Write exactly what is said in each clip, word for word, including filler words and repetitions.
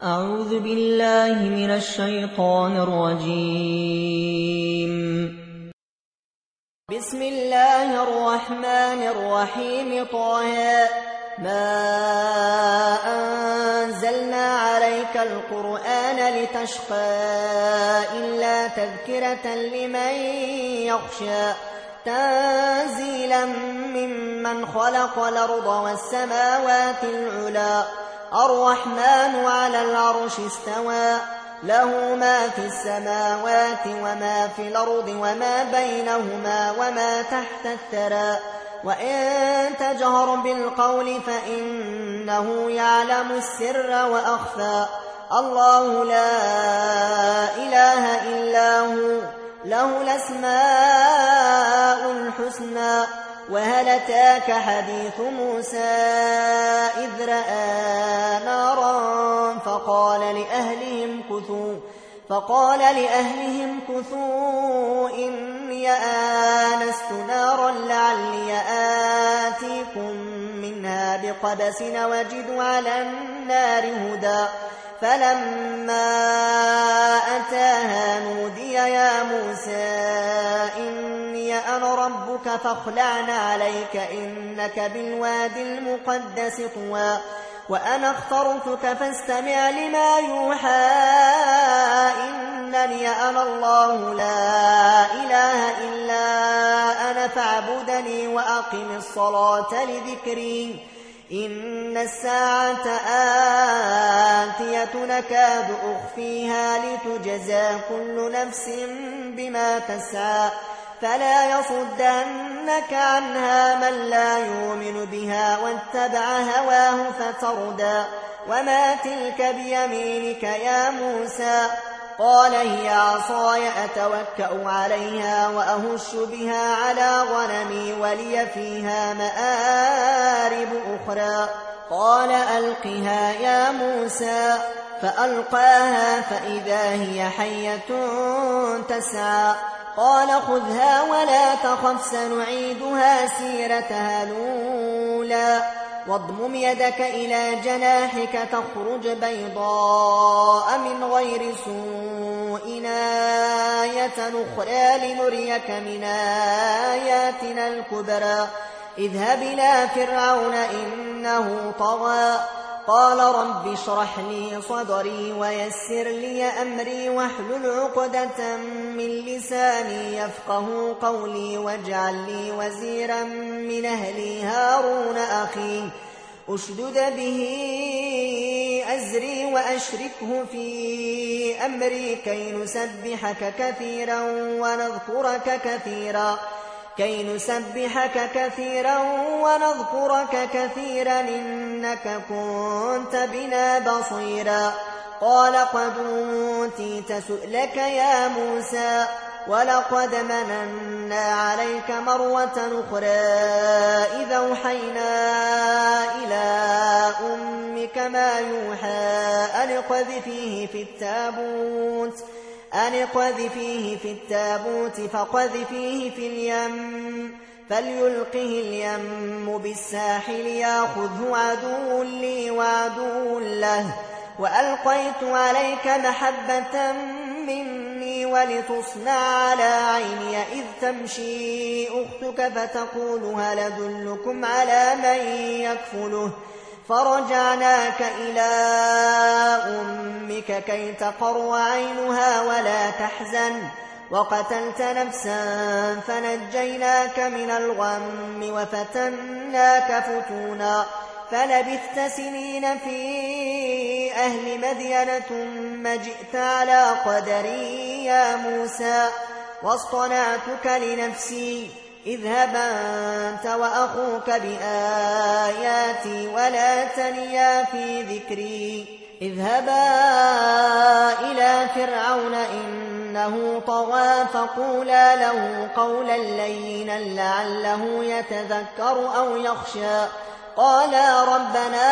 أعوذ بالله من الشيطان الرجيم. بسم الله الرحمن الرحيم. طه ما أنزلنا عليك القرآن لتشقى إلا تذكرة لمن يخشى تنزيلا ممن خلق الأرض والسماوات العلى الرحمن على العرش استوى له ما في السماوات وما في الأرض وما بينهما وما تحت الثرى وإن تجهر بالقول فإنه يعلم السر وأخفى الله لا إله إلا هو له الأسماء الحسنى. وهل أتاك حديث موسى إذ رأى نارا فقال لأهلهم كثوا فقال لأهلهم كثوا إني آنست نارا لعلي آتيكم منها بقبس وجد على النار هدى فلما أتاها نودي يا موسى إني أنا ربك فاخلع عليك إنك بالوادي المقدس طوى وأنا اخترتك فاستمع لما يوحى إنني أنا الله لا إله إلا أنا فاعبدني وأقم الصلاة لذكري إن الساعة آتية نكاد أخفيها لتجزى كل نفس بما تسعى فلا يصدنك عنها من لا يؤمن بها واتبع هواه فتردى. وما تلك بيمينك يا موسى؟ قال هي عصاي أتوكأ عليها وأهش بها على غنمي ولي فيها مآرب أخرى. قال ألقها يا موسى فألقاها فإذا هي حية تسعى قال خذها ولا تخف سنعيدها سيرتها الأولى واضمم يدك إلى جناحك تخرج بيضاء من غير سوء آية أخرى لنريك من آياتنا الكبرى اذهب إلى فرعون إنه طغى قال رب اشرح لي صدري ويسر لي أمري واحلل عقدة من لساني يفقه قولي واجعل لي وزيرا من أهلي هارون أخي أشدد به أزري وأشركه في أمري كي نسبحك كثيرا ونذكرك كثيرا كي نسبحك كثيرا ونذكرك كثيرا إنك كنت بنا بصيرا. قال قد أوتيت سؤلك يا موسى ولقد مننا عليك مرة أخرى إذا أوحينا إلى أمك ما يوحى أن اقذفيه في التابوت أن اقذفيه في التابوت فقذفيه في اليم فليلقه اليم بالساحل يأخذه عدو لي وعدو له وألقيت عليك محبة مني ولتصنع على عيني إذ تمشي أختك فتقول هل أدلكم على من يكفله فرجعناك إلى أمك كي تقر عينها ولا تحزن وقتلت نفسا فنجيناك من الغم وفتناك فتونا فلبثت سنين في أهل مدين ثم جئت على قدري يا موسى واصطنعتك لنفسي اذهب أنت وأخوك بآياتي ولا تنيا في ذكري اذهبا إلى فرعون إنه طغى فقولا له قولا لينا لعله يتذكر أو يخشى قالا ربنا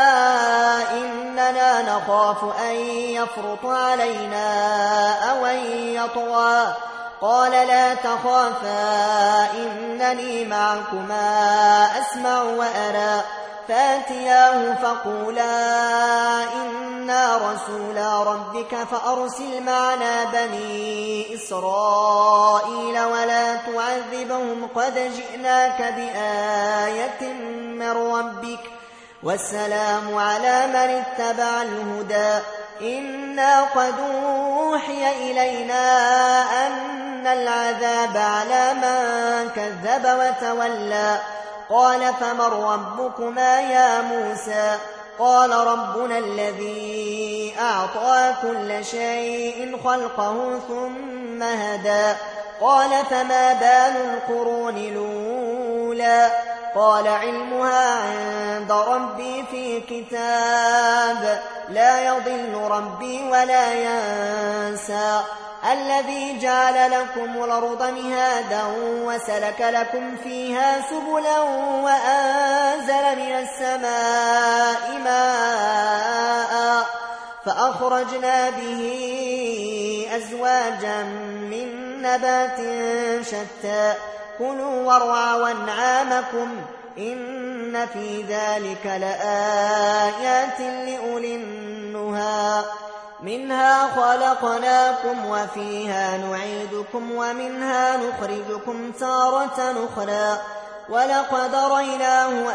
إننا نخاف أن يفرط علينا أو أن يطغى قال لا تخافا إنني معكما أسمع وأرى فاتياه فقولا إنا رسولا ربك فأرسل معنا بني إسرائيل ولا تعذبهم قد جئناك بآية من ربك والسلام على من اتبع الهدى إنا قد أوحي إلينا أن العذاب على من كذب وتولى قال فمن ربكما يا موسى قال ربنا الذي أعطى كل شيء خلقه ثم هدى قال فما بال القرون الأولى قال علمها عند ربي في كتاب لا يضل ربي ولا ينسى الذي جعل لكم الأرض مهادا وسلك لكم فيها سبلا وأنزل من السماء ماء فأخرجنا به أزواجا من نبات شتى كلوا وارعوا أنعامكم إن في ذلك لآيات لأولي النهى منها خلقناكم وفيها نعيدكم ومنها نخرجكم تارة أخرى ولقد رأيناه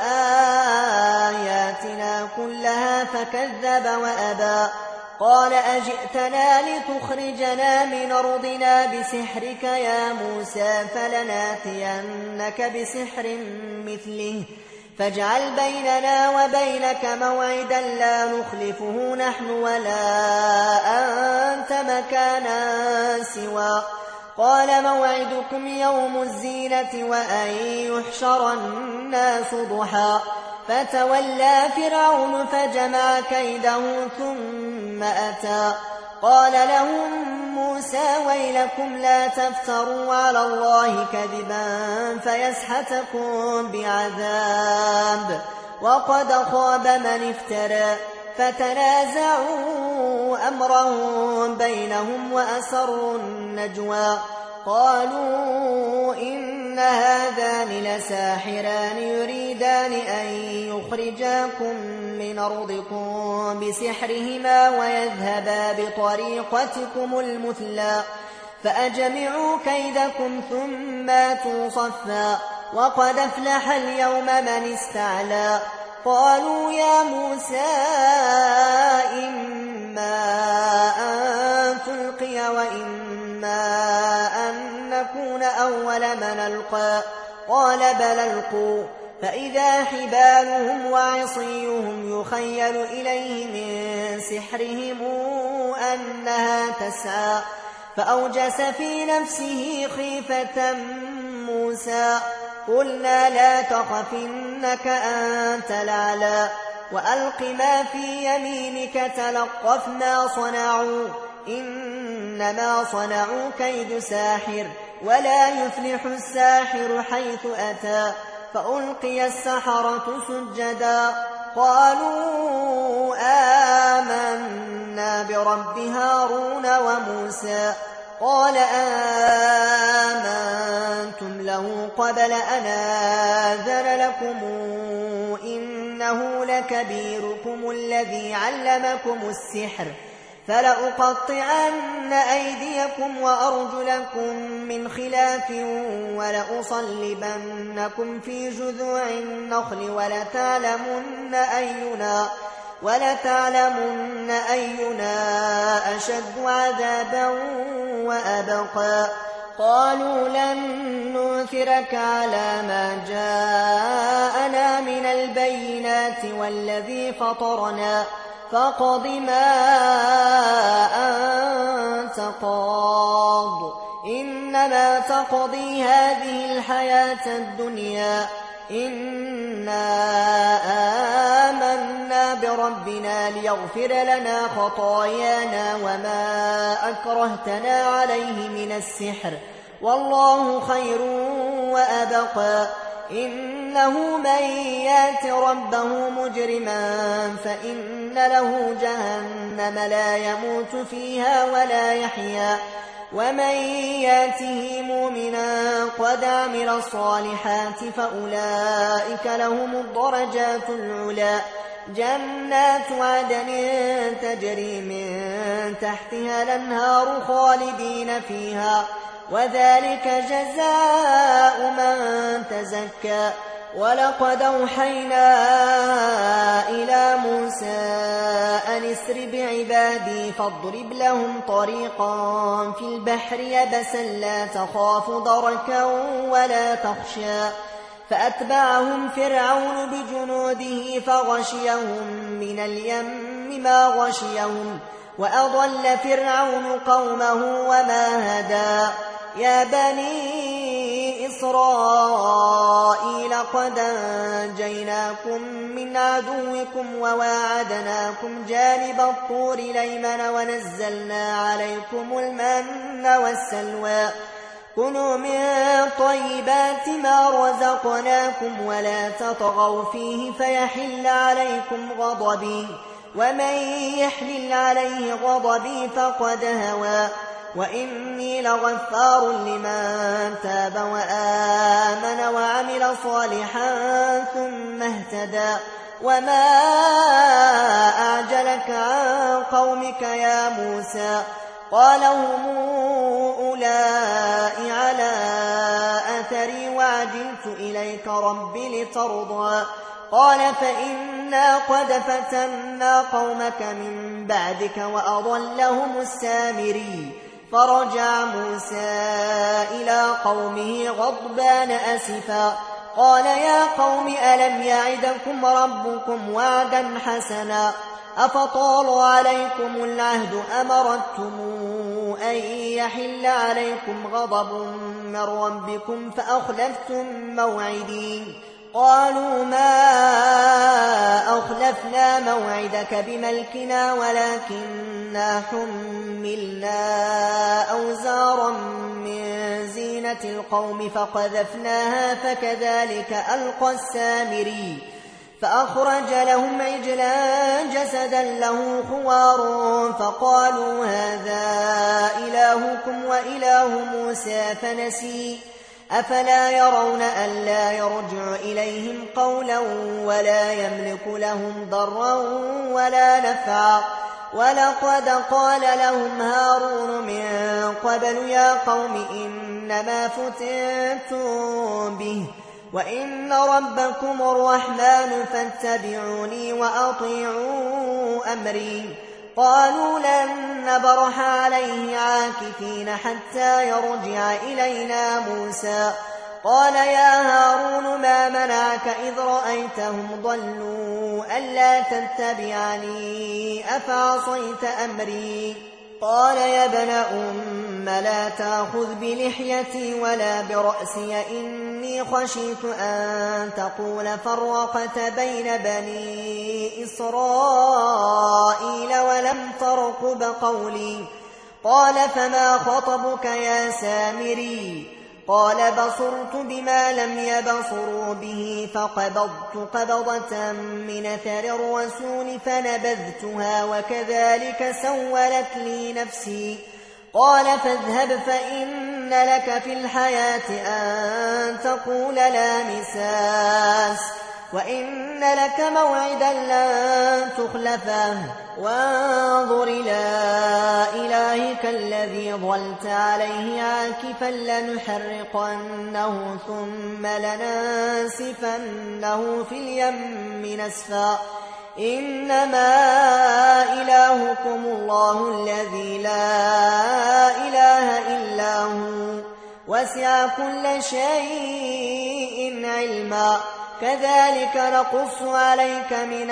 آياتنا كلها فكذب وأبى قال أجئتنا لتخرجنا من أرضنا بسحرك يا موسى فلناتينك بسحر مثله فاجعل بيننا وبينك موعدا لا نخلفه نحن ولا أنت مكانا سوى قال موعدكم يوم الزينة وأن يحشر الناس ضحى فتولى فرعون فجمع كيده ثم أتى قال لهم موسى ويلكم لا تفتروا على الله كذبا فيسحتكم بعذاب وقد خاب من افترى فتنازعوا أمرهم بينهم وأسروا النجوى قالوا إن هذان لساحران يريدان أن يخرجاكم من أرضكم بسحرهما ويذهبا بطريقتكم المثلى فأجمعوا كيدكم ثم آتوا صفا وقد أفلح اليوم من استعلى قالوا يا موسى إما أن تلقي وإما أن نكون أول من ألقى قال بل ألقوا فإذا حبالهم وعصيهم يخيل إليه من سحرهم أنها تسعى فأوجس في نفسه خيفة موسى قلنا لا تخف إنك أنت الأعلى وألق ما في يمينك تلقف ما صنعوا إنما صنعوا كيد ساحر ولا يفلح الساحر حيث أتى فألقي السحرة سجدا قالوا آمنا برب هارون وموسى قال آمنتم له قبل أن آذن لكم إنه لكبيركم الذي علمكم السحر فلأقطعن أيديكم وأرجلكم من خلاف ولأصلبنكم في جذوع النخل ولتعلمن أينا ولتعلمن أينا أشد عذابا وأبقى قالوا لن نؤثرك على ما جاءنا من البينات والذي فطرنا فاقض ما أنت قاض إنما تقضي هذه الحياة الدنيا إنا آمنا بربنا ليغفر لنا خطايانا وما أكرهتنا عليه من السحر والله خير وأبقى إنه من يات ربه مجرما فإن له جهنم لا يموت فيها ولا يحيا ومن ياته مؤمنا قد عمل الصالحات فأولئك لهم الدرجات العلى جنات عدن تجري من تحتها الأنهار خالدين فيها وذلك جزاء من تزكى ولقد أوحينا إلى موسى أن اسر بعبادي فاضرب لهم طريقا في البحر يبسا لا تخاف دركا ولا تخشى فأتبعهم فرعون بجنوده فغشيهم من اليم ما غشيهم وأضل فرعون قومه وما هدى يا بني إسرائيل قد أنجيناكم من عدوكم وواعدناكم جانب الطور الأيمن ونزلنا عليكم المن والسلوى كلوا من طيبات ما رزقناكم ولا تطغوا فيه فيحل عليكم غضبي ومن يحلل عليه غضبي فقد هوى وإني لغفار لمن تاب وآمن وعمل صالحا ثم اهتدى وما أعجلك عن قومك يا موسى قال هم أولئك على أثري وعجلت إليك رب لترضى قال فإنا قد فتنا قومك من بعدك وأضلهم السامري فرجع موسى إلى قومه غضبان أسفا قال يا قوم ألم يعدكم ربكم وعدا حسنا أفطال عليكم العهد أمرتم أن يحل عليكم غضب من ربكم فأخلفتم موعدي قالوا ما أخلفنا موعدك بملكنا ولكننا حملنا أوزارا من زينة القوم فقذفناها فكذلك ألقى السامري فأخرج لهم عجلا جسدا له خوار فقالوا هذا إلهكم وإله موسى فنسي أفلا يرون ألا يرجع إليهم قولا ولا يملك لهم ضرا ولا نفعا ولقد قال لهم هارون من قبل يا قوم إنما فتنتم به وإن ربكم الرحمن فاتبعوني وأطيعوا أمري قالوا لن نبرح عليه عاكفين حتى يرجع إلينا موسى قال يا هارون ما منعك إذ رأيتهم ضلوا ألا تتبعني أفعصيت أمري قال يا ابن أم لا تأخذ بلحيتي ولا برأسي إني خشيت أن تقول فرقت بين بني إسرائيل ولم ترقب قولي قال فما خطبك يا سامري قال بصرت بما لم يبصروا به فقبضت قبضة من أثر الرسول فنبذتها وكذلك سولت لي نفسي قال فاذهب فإن لك في الحياة أن تقول لا مساس وإن لك موعدا لن تخلفه وانظر إلى إلهك الذي ظلت عليه عاكفا لنحرقنه ثم لننسفنه في اليم نسفا إنما إلهكم الله الذي لا إله إلا هو وسع كل شيء علما كذلك نقص عليك من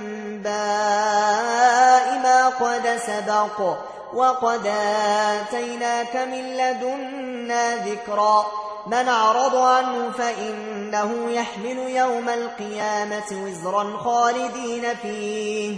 أنباء ما قد سبق وقد آتيناك من لدنا ذكرا من أعرض عنه فإنه يحمل يوم القيامة وزرا خالدين فيه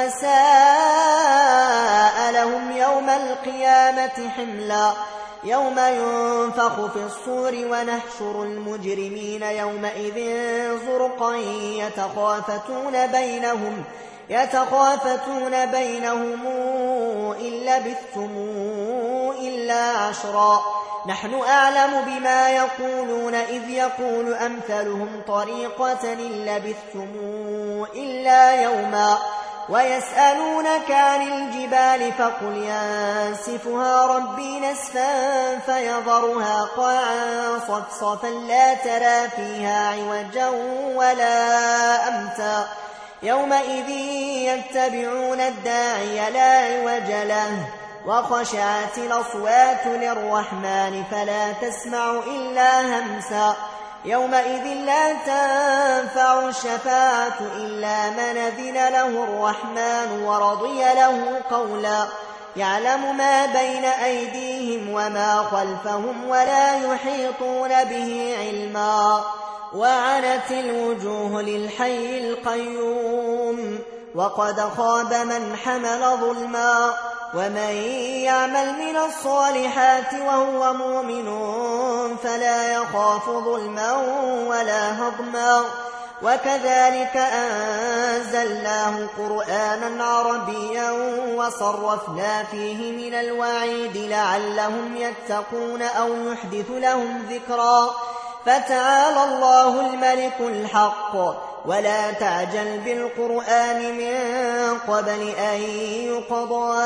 وساء لهم يوم القيامة حملا يوم ينفخ في الصور ونحشر المجرمين يومئذ زرقا يتخافتون بينهم يتخافتون بينهم إن لبثتم إلا عشرا نحن أعلم بما يقولون إذ يقول أمثلهم طريقة إن لبثتم إلا يوما ويسألونك عن الجبال فقل ينسفها ربي نسفا فيذرها قاعا صفصفا لا ترى فيها عوجا ولا أمتا يومئذ يتبعون الداعي لا عوج له وخشعت الأصوات للرحمن فلا تسمع إلا همسا يومئذ لا تنفع الشفاعة إلا من أذن له الرحمن ورضي له قولا يعلم ما بين أيديهم وما خلفهم ولا يحيطون به علما وعنت الوجوه للحي القيوم وقد خاب من حمل ظلما ومن يعمل من الصالحات وهو مؤمن فلا يخاف ظلما ولا هضما وكذلك أنزلناه قرآنا عربيا وصرفنا فيه من الوعيد لعلهم يتقون أو يحدث لهم ذكرا فتعالى الله الملك الحق ولا تعجل بالقرآن من قبل أن يقضى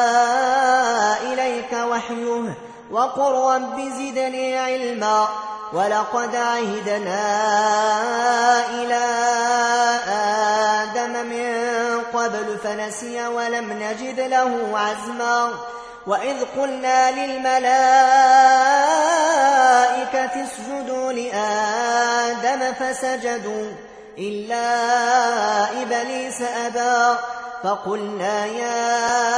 إليك وحيه وقل رب زدني علما ولقد عهدنا إلى آدم من قبل فنسي ولم نجد له عزما وإذ قلنا للملائكة اسجدوا لآدم فسجدوا إلا إبليس أبى فقلنا يا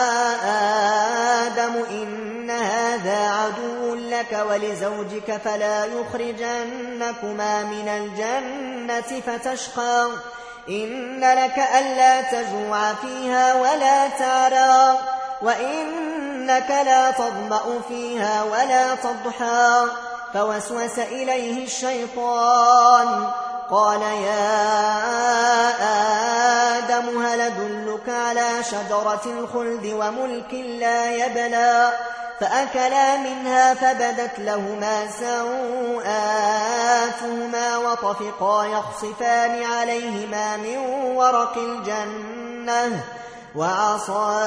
آدم إن هذا عدو لك ولزوجك فلا يخرجنكما من الجنة فتشقى إن لك ألا تجوع فيها ولا تعرى وإنك لا تظمأ فيها ولا تضحى فوسوس إليه الشيطان قال يا آدم هل أدلك على شجرة الخلد وملك لا يبلى فأكلا منها فبدت لهما سوآتهما وطفقا يخصفان عليهما من ورق الجنة وعصى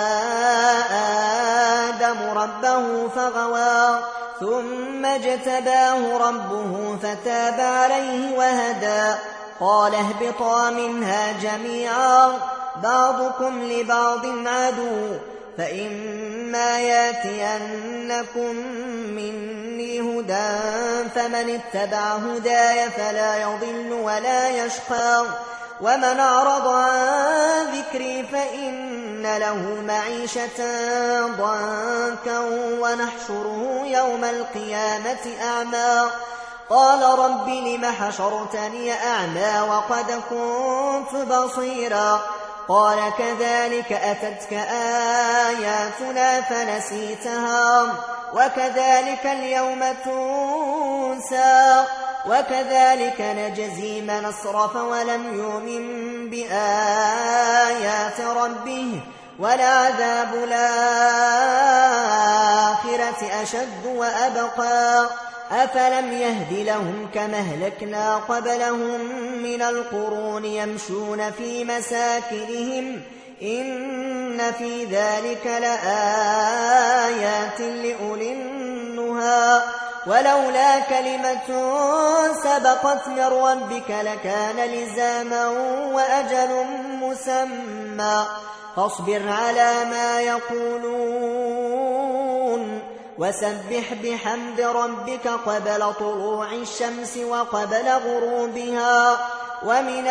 آدم ربه فغوى ثم اجتباه ربه فتاب عليه وهدى قال اهبطا منها جميعا بعضكم لبعض عدو فإما ياتينكم مني هدى فمن اتبع هداي فلا يضل ولا يشقى ومن أعرض عن ذكري فإن له معيشة ضنكا ونحشره يوم القيامة أعمى قال رب لم حشرتني أعمى وقد كنت بصيرا قال كذلك أتتك آياتنا فنسيتها وكذلك اليوم تنسى وكذلك نجزي من أسرف ولم يؤمن بآيات ربه ولعذاب الآخرة أشد وأبقى أفلم يهد لهم كما أهلكنا قبلهم من القرون يمشون في مساكنهم إن في ذلك لآيات لأولي النهى ولولا كلمة سبقت من ربك لكان لزاما وأجل مسمى فاصبر على ما يقولون وسبح بحمد ربك قبل طلوع الشمس وقبل غروبها ومن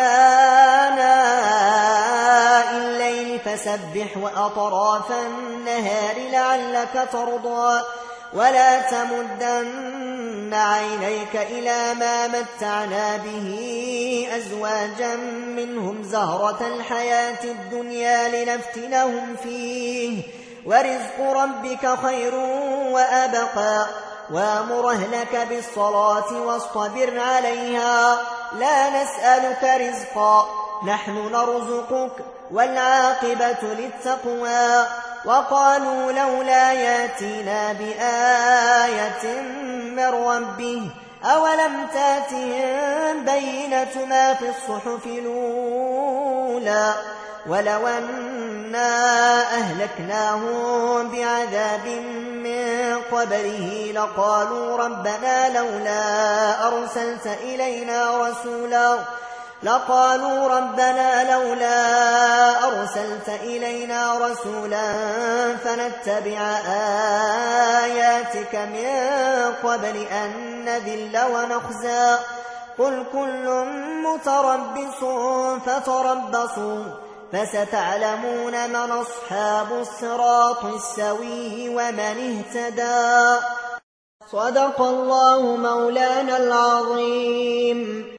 آناء الليل فسبح وأطراف النهار لعلك ترضى ولا تمدن عينيك إلى ما متعنا به أزواجا منهم زهرة الحياة الدنيا لنفتنهم فيه ورزق ربك خير وأبقى وامر أهلك بالصلاة واصطبر عليها لا نسألك رزقا نحن نرزقك والعاقبة للتقوى وقالوا لولا ياتينا بآية من ربه أولم تاتهم بينة ما في الصحف الأولى ولو أنا أهلكناهم بعذاب من قبله لقالوا ربنا لولا أرسلت إلينا رسولا لقالوا ربنا لولا أرسلت إلينا رسولا فنتبع آياتك من قبل أن نذل ونخزى قل كل متربص فتربصوا فستعلمون من أصحاب الصراط السوي ومن اهتدى. صدق الله مولانا العظيم.